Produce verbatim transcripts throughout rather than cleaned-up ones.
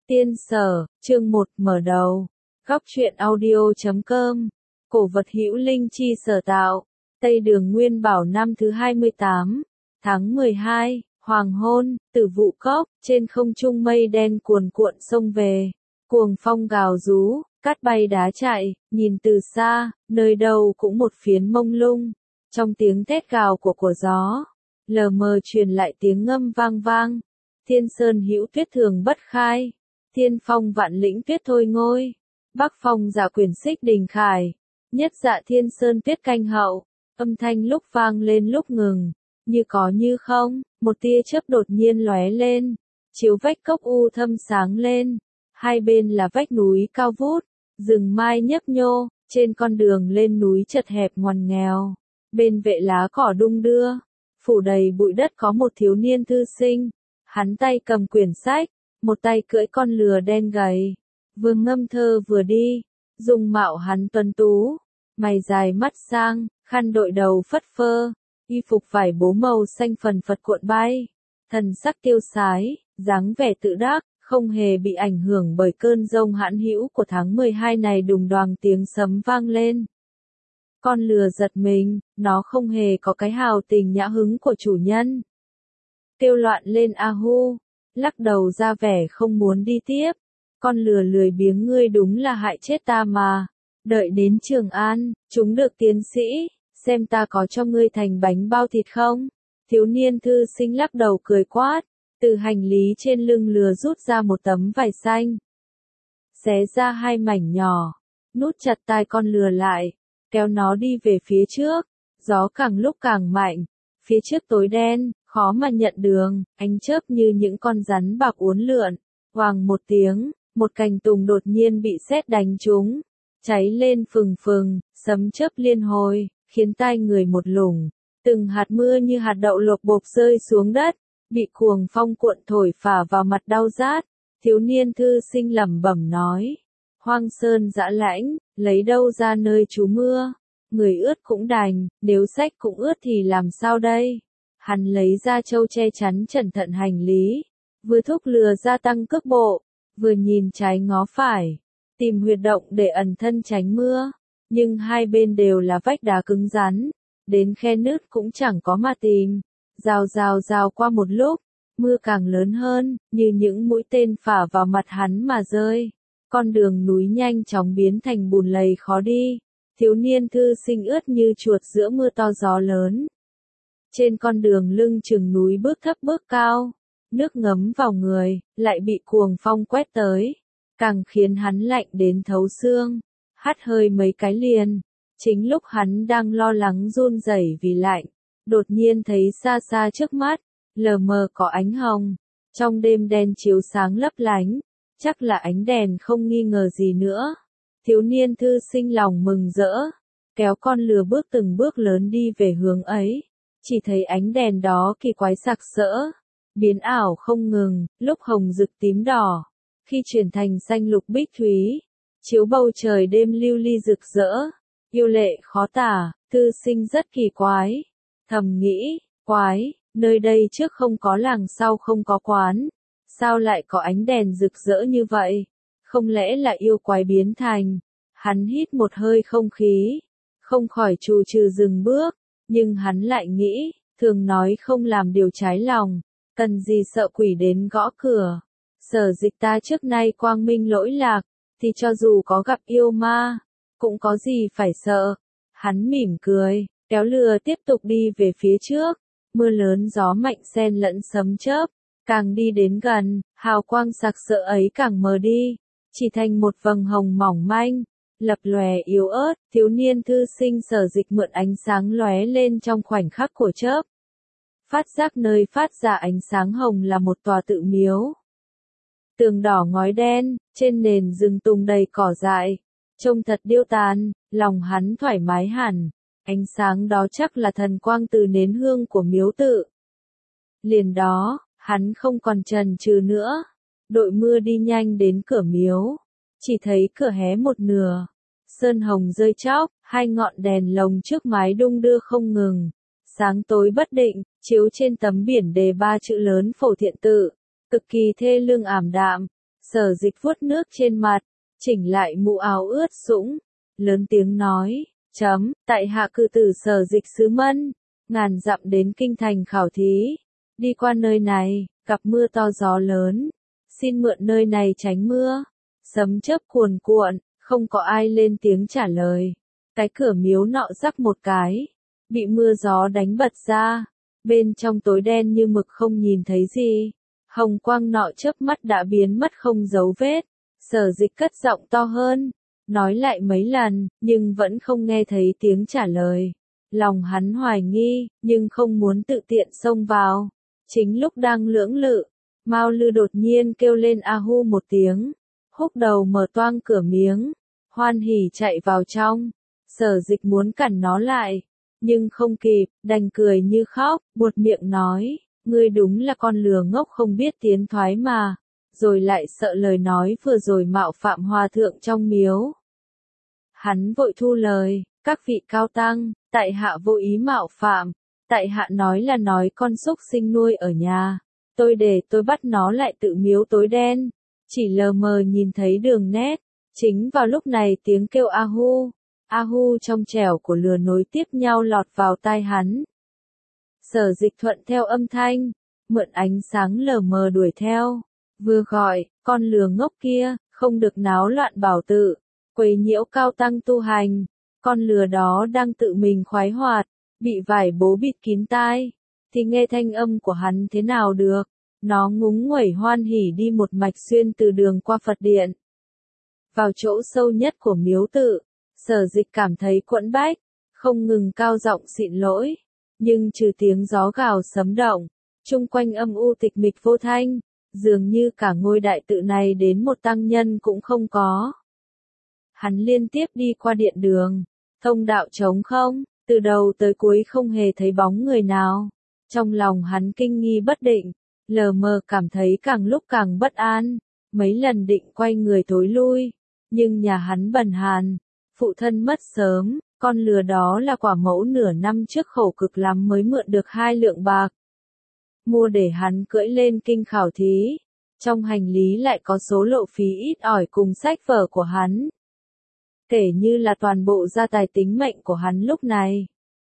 Tiên Sở, chương một mở đầu. Góc truyện audio chấm com. Cổ vật hữu linh chi sở tạo. Tây Đường Nguyên Bảo năm thứ hai mươi tám, tháng mười hai, hoàng hôn, Tử Vụ Cốc, trên không trung mây đen cuồn cuộn xông về. Cuồng phong gào rú, cát bay đá chạy, nhìn từ xa, nơi đâu cũng một phiến mông lung. Trong tiếng thét gào của của gió, lờ mờ truyền lại tiếng ngâm vang vang. Thiên sơn hữu tuyết thường bất khai. Thiên phong vạn lĩnh tuyết thôi ngôi. Bắc phong dạ quyền xích đình khải. Nhất dạ thiên sơn tuyết canh hậu. Âm thanh lúc vang lên lúc ngừng. Như có như không, một tia chớp đột nhiên lóe lên. Chiếu vách cốc u thâm sáng lên. Hai bên là vách núi cao vút. Rừng mai nhấp nhô. Trên con đường lên núi chật hẹp ngoằn nghèo. Bên vệ lá cỏ đung đưa. Phủ đầy bụi đất có một thiếu niên thư sinh. Hắn tay cầm quyển sách. Một tay cưỡi con lừa đen gầy, vừa ngâm thơ vừa đi, dung mạo hắn tuấn tú, mày dài mắt sang, khăn đội đầu phất phơ, y phục vải bố màu xanh phần phật cuộn bay, thần sắc tiêu sái, dáng vẻ tự đắc, không hề bị ảnh hưởng bởi cơn giông hãn hữu của tháng mười hai này. Đùng đoàng tiếng sấm vang lên. Con lừa giật mình, nó không hề có cái hào tình nhã hứng của chủ nhân. Kêu loạn lên a hu. Lắc đầu ra vẻ không muốn đi tiếp. Con lừa lười biếng, ngươi đúng là hại chết ta mà. Đợi đến Trường An, chúng được tiến sĩ, xem ta có cho ngươi thành bánh bao thịt không? Thiếu niên thư sinh lắc đầu cười quát, từ hành lý trên lưng lừa rút ra một tấm vải xanh. Xé ra hai mảnh nhỏ, nút chặt tai con lừa lại, kéo nó đi về phía trước. Gió càng lúc càng mạnh, phía trước tối đen, khó mà nhận đường, ánh chớp như những con rắn bạc uốn lượn. Oàng một tiếng, một cành tùng đột nhiên bị sét đánh trúng, cháy lên phừng phừng, sấm chớp liên hồi, khiến tai người một lủng. Từng hạt mưa như hạt đậu lộc bộp rơi xuống đất, bị cuồng phong cuộn thổi phả vào mặt đau rát. Thiếu niên thư sinh lẩm bẩm nói, hoang sơn dã lãnh, lấy đâu ra nơi trú mưa. Người ướt cũng đành, nếu sách cũng ướt thì làm sao đây? Hắn lấy ra châu che chắn cẩn thận hành lý, vừa thúc lừa gia tăng cước bộ, vừa nhìn trái ngó phải, tìm huyệt động để ẩn thân tránh mưa. Nhưng hai bên đều là vách đá cứng rắn, đến khe nứt cũng chẳng có mà tìm. Rào rào rào qua một lúc, mưa càng lớn hơn, như những mũi tên phả vào mặt hắn mà rơi. Con đường núi nhanh chóng biến thành bùn lầy khó đi. Thiếu niên thư sinh ướt như chuột giữa mưa to gió lớn. Trên con đường lưng chừng núi bước thấp bước cao, nước ngấm vào người, lại bị cuồng phong quét tới, càng khiến hắn lạnh đến thấu xương, hắt hơi mấy cái liền. Chính lúc hắn đang lo lắng run rẩy vì lạnh, đột nhiên thấy xa xa trước mắt, lờ mờ có ánh hồng, trong đêm đen chiếu sáng lấp lánh, chắc là ánh đèn không nghi ngờ gì nữa. Thiếu niên thư sinh lòng mừng rỡ, kéo con lừa bước từng bước lớn đi về hướng ấy. Chỉ thấy ánh đèn đó kỳ quái sặc sỡ, biến ảo không ngừng, lúc hồng rực tím đỏ, khi chuyển thành xanh lục bích thúy, chiếu bầu trời đêm lưu ly rực rỡ, yêu lệ khó tả. Thư sinh rất kỳ quái, thầm nghĩ, quái, nơi đây trước không có làng sau không có quán, sao lại có ánh đèn rực rỡ như vậy? Không lẽ là yêu quái biến thành? Hắn hít một hơi không khí, không khỏi trù trừ dừng bước. Nhưng hắn lại nghĩ, thường nói không làm điều trái lòng, cần gì sợ quỷ đến gõ cửa. Sở dịch ta trước nay quang minh lỗi lạc, thì cho dù có gặp yêu ma, cũng có gì phải sợ. Hắn mỉm cười, kéo lừa tiếp tục đi về phía trước. Mưa lớn gió mạnh xen lẫn sấm chớp, càng đi đến gần, hào quang sặc sỡ ấy càng mờ đi, chỉ thành một vầng hồng mỏng manh, lập lòe yếu ớt. Thiếu niên thư sinh Sở Dịch mượn ánh sáng lóe lên trong khoảnh khắc của chớp, phát giác nơi phát ra ánh sáng hồng là một tòa tự miếu. Tường đỏ ngói đen, trên nền rừng tùng đầy cỏ dại, trông thật điêu tàn. Lòng hắn thoải mái hẳn, ánh sáng đó chắc là thần quang từ nến hương của miếu tự. Liền đó, hắn không còn chần chừ nữa, đội mưa đi nhanh đến cửa miếu, chỉ thấy cửa hé một nửa, sơn hồng rơi chóc, hai ngọn đèn lồng trước mái đung đưa không ngừng, sáng tối bất định, chiếu trên tấm biển đề ba chữ lớn Phổ Thiện Tự, cực kỳ thê lương ảm đạm. Sở Dịch vuốt nước trên mặt, chỉnh lại mũ áo ướt sũng, lớn tiếng nói, chấm, tại hạ cử tử Sở Dịch xứ Mân, ngàn dặm đến kinh thành khảo thí, đi qua nơi này, gặp mưa to gió lớn, xin mượn nơi này tránh mưa, sấm chớp cuồn cuộn, không có ai lên tiếng trả lời, cái cửa miếu nọ rắc một cái, bị mưa gió đánh bật ra, bên trong tối đen như mực không nhìn thấy gì, hồng quang nọ chớp mắt đã biến mất không dấu vết, Sở Dịch cất giọng to hơn, nói lại mấy lần, nhưng vẫn không nghe thấy tiếng trả lời. Lòng hắn hoài nghi, nhưng không muốn tự tiện xông vào. Chính lúc đang lưỡng lự, Mao Lư đột nhiên kêu lên a hu một tiếng, húc đầu mở toang cửa miếng, hoan hỉ chạy vào trong. Sở Dịch muốn cản nó lại, nhưng không kịp, đành cười như khóc, buột miệng nói, ngươi đúng là con lừa ngốc không biết tiến thoái mà, rồi lại sợ lời nói vừa rồi mạo phạm hòa thượng trong miếu. Hắn vội thu lời, các vị cao tăng, tại hạ vô ý mạo phạm, tại hạ nói là nói con súc sinh nuôi ở nhà, tôi để tôi bắt nó lại tự miếu tối đen, chỉ lờ mờ nhìn thấy đường nét, chính vào lúc này tiếng kêu a hu, a hu trong trẻo của lừa nối tiếp nhau lọt vào tai hắn. Sở Dịch thuận theo âm thanh, mượn ánh sáng lờ mờ đuổi theo, vừa gọi, con lừa ngốc kia, không được náo loạn bảo tự, quấy nhiễu cao tăng tu hành, con lừa đó đang tự mình khoái hoạt, bị vải bố bịt kín tai, thì nghe thanh âm của hắn thế nào được, nó ngúng nguẩy hoan hỉ đi một mạch xuyên từ đường qua Phật điện. Vào chỗ sâu nhất của miếu tự, Sở Dịch cảm thấy quẫn bách, không ngừng cao giọng xịn lỗi, nhưng trừ tiếng gió gào sấm động, chung quanh âm u tịch mịch vô thanh, dường như cả ngôi đại tự này đến một tăng nhân cũng không có. Hắn liên tiếp đi qua điện đường, thông đạo trống không, từ đầu tới cuối không hề thấy bóng người nào. Trong lòng hắn kinh nghi bất định, lờ mờ cảm thấy càng lúc càng bất an, mấy lần định quay người tối lui, nhưng nhà hắn bần hàn, phụ thân mất sớm, con lừa đó là quả mẫu nửa năm trước khổ cực lắm mới mượn được hai lượng bạc. Mua để hắn cưỡi lên kinh khảo thí, trong hành lý lại có số lộ phí ít ỏi cùng sách vở của hắn. Kể như là toàn bộ gia tài tính mệnh của hắn lúc này.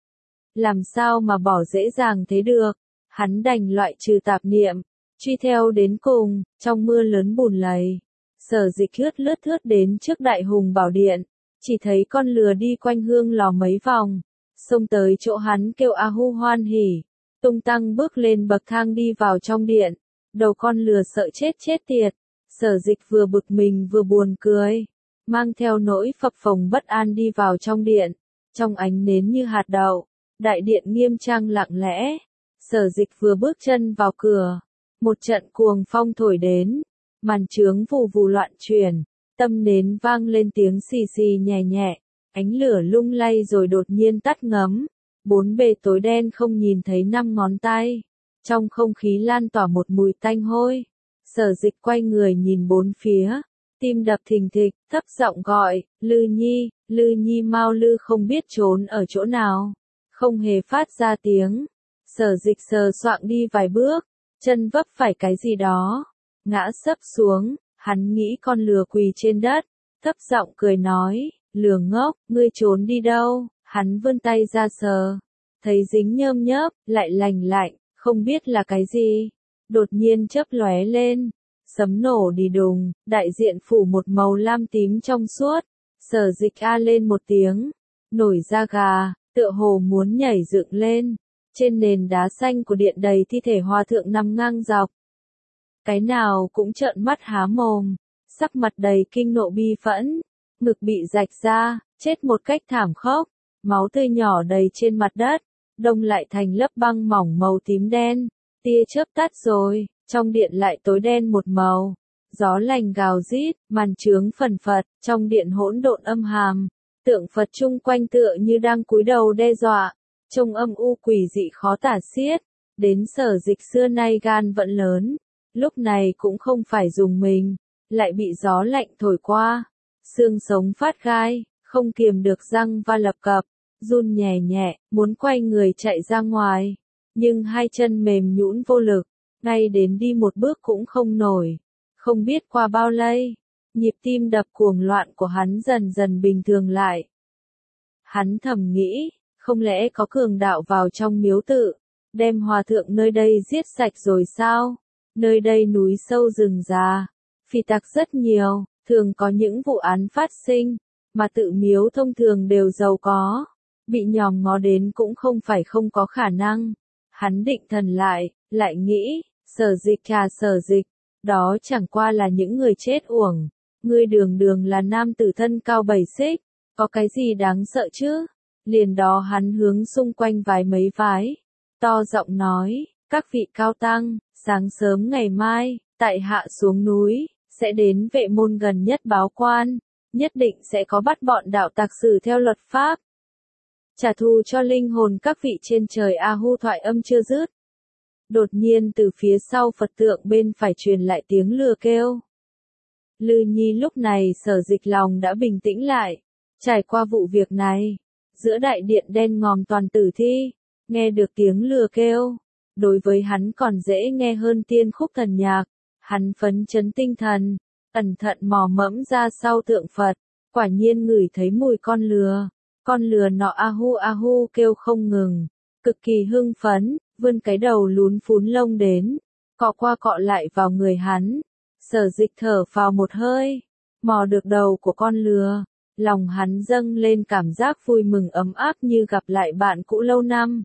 Làm sao mà bỏ dễ dàng thế được, hắn đành loại trừ tạp niệm, truy theo đến cùng, trong mưa lớn bùn lầy. Sở Dịch lướt lướt thướt đến trước Đại Hùng Bảo Điện, chỉ thấy con lừa đi quanh hương lò mấy vòng, xông tới chỗ hắn kêu a hu hoan hỉ, tung tăng bước lên bậc thang đi vào trong điện, đầu con lừa sợ chết chết tiệt, Sở Dịch vừa bực mình vừa buồn cười, mang theo nỗi phập phồng bất an đi vào trong điện, trong ánh nến như hạt đậu, đại điện nghiêm trang lặng lẽ, Sở Dịch vừa bước chân vào cửa, một trận cuồng phong thổi đến, màn chướng vù vù loạn chuyển, tâm nến vang lên tiếng xì xì nhẹ nhẹ, ánh lửa lung lay rồi đột nhiên tắt ngấm, bốn bề tối đen không nhìn thấy năm ngón tay, trong không khí lan tỏa một mùi tanh hôi. Sở Dịch quay người nhìn bốn phía, tim đập thình thịch, thấp giọng gọi, Lư Nhi, Lư Nhi. Mao Lư không biết trốn ở chỗ nào, không hề phát ra tiếng. Sở Dịch sờ soạng đi vài bước, chân vấp phải cái gì đó, ngã sấp xuống, hắn nghĩ con lừa quỳ trên đất, thấp giọng cười nói, lừa ngốc, ngươi trốn đi đâu? Hắn vươn tay ra sờ, thấy dính nhơm nhớp, lại lành lạnh, không biết là cái gì, đột nhiên chớp lóe lên, sấm nổ đi đùng, đại diện phủ một màu lam tím trong suốt, Sở Dịch a lên một tiếng, nổi da gà, tựa hồ muốn nhảy dựng lên, trên nền đá xanh của điện đầy thi thể hòa thượng nằm ngang dọc. Cái nào cũng trợn mắt há mồm, sắc mặt đầy kinh nộ bi phẫn, ngực bị rạch ra, chết một cách thảm khốc, máu tươi nhỏ đầy trên mặt đất, đông lại thành lớp băng mỏng màu tím đen, tia chớp tắt rồi, trong điện lại tối đen một màu, gió lành gào rít, màn chướng phần phật, trong điện hỗn độn âm hàm, tượng Phật chung quanh tựa như đang cúi đầu đe dọa, trông âm u quỷ dị khó tả xiết, đến Sở Dịch xưa nay gan vẫn lớn, lúc này cũng không phải dùng mình, lại bị gió lạnh thổi qua, xương sống phát gai, không kiềm được răng va lập cập, run nhẹ nhẹ, muốn quay người chạy ra ngoài, nhưng hai chân mềm nhũn vô lực, ngay đến đi một bước cũng không nổi, Không biết qua bao lây, nhịp tim đập cuồng loạn của hắn dần dần bình thường lại. Hắn thầm nghĩ, không lẽ có cường đạo vào trong miếu tự, đem hòa thượng nơi đây giết sạch rồi sao? Nơi đây núi sâu rừng già, phỉ tặc rất nhiều, thường có những vụ án phát sinh, mà tự miếu thông thường đều giàu có, bị nhòm ngó đến cũng không phải không có khả năng. Hắn định thần lại, lại nghĩ, Sở Dịch à Sở Dịch, đó chẳng qua là những người chết uổng, ngươi đường đường là nam tử thân cao bảy xích, có cái gì đáng sợ chứ? Liền đó hắn hướng xung quanh vái mấy vái, to giọng nói, các vị cao tăng, sáng sớm ngày mai, tại hạ xuống núi, sẽ đến vệ môn gần nhất báo quan, nhất định sẽ có bắt bọn đạo tặc xử theo luật pháp. Trả thù cho linh hồn các vị trên trời. A Hu thoại âm chưa dứt. Đột nhiên từ phía sau Phật tượng bên phải truyền lại tiếng lừa kêu. Lư Nhi lúc này Sở Dịch lòng đã bình tĩnh lại. Trải qua vụ việc này, giữa đại điện đen ngòm toàn tử thi, nghe được tiếng lừa kêu. Đối với hắn còn dễ nghe hơn tiên khúc thần nhạc. Hắn phấn chấn tinh thần, cẩn thận mò mẫm ra sau tượng Phật, quả nhiên ngửi thấy mùi con lừa. Con lừa nọ a hu a hu kêu không ngừng, cực kỳ hưng phấn, vươn cái đầu lún phún lông đến, cọ qua cọ lại vào người hắn. Sở Dịch thở phào một hơi, mò được đầu của con lừa, lòng hắn dâng lên cảm giác vui mừng ấm áp như gặp lại bạn cũ lâu năm.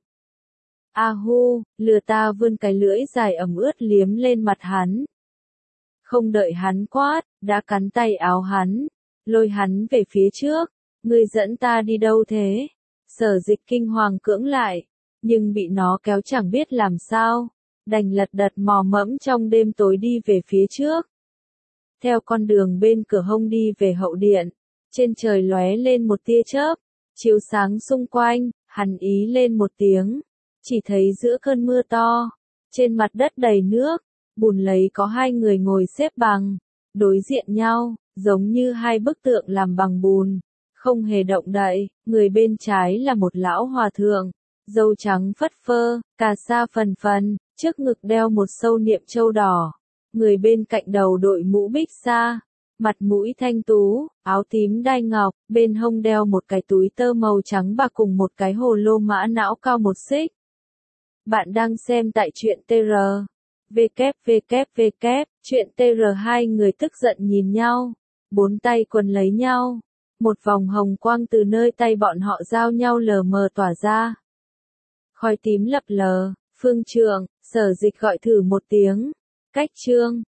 A hu, lừa ta vươn cái lưỡi dài ẩm ướt liếm lên mặt hắn. Không đợi hắn quát, đã cắn tay áo hắn, lôi hắn về phía trước. Ngươi dẫn ta đi đâu thế? Sở Dịch kinh hoàng cưỡng lại, nhưng bị nó kéo chẳng biết làm sao, đành lật đật mò mẫm trong đêm tối đi về phía trước. Theo con đường bên cửa hông đi về hậu điện, trên trời lóe lên một tia chớp, chiếu sáng xung quanh, hắn ý lên một tiếng, chỉ thấy giữa cơn mưa to, trên mặt đất đầy nước, bùn lấy có hai người ngồi xếp bằng, đối diện nhau, giống như hai bức tượng làm bằng bùn. Không hề động đậy, người bên trái là một lão hòa thượng, râu trắng phất phơ, cà sa phần phần, trước ngực đeo một sâu niệm châu đỏ. Người bên cạnh đầu đội mũ bích sa, mặt mũi thanh tú, áo tím đai ngọc, bên hông đeo một cái túi tơ màu trắng bạc cùng một cái hồ lô mã não cao một xích. Bạn đang xem tại truyện tê rờ. vê kép vê kép vê kép, truyện tê rờ. Hai người tức giận nhìn nhau, bốn tay quần lấy nhau. Một vòng hồng quang từ nơi tay bọn họ giao nhau lờ mờ tỏa ra. Khói tím lập lờ, phương trượng, Sở Dịch gọi thử một tiếng. Cách trương,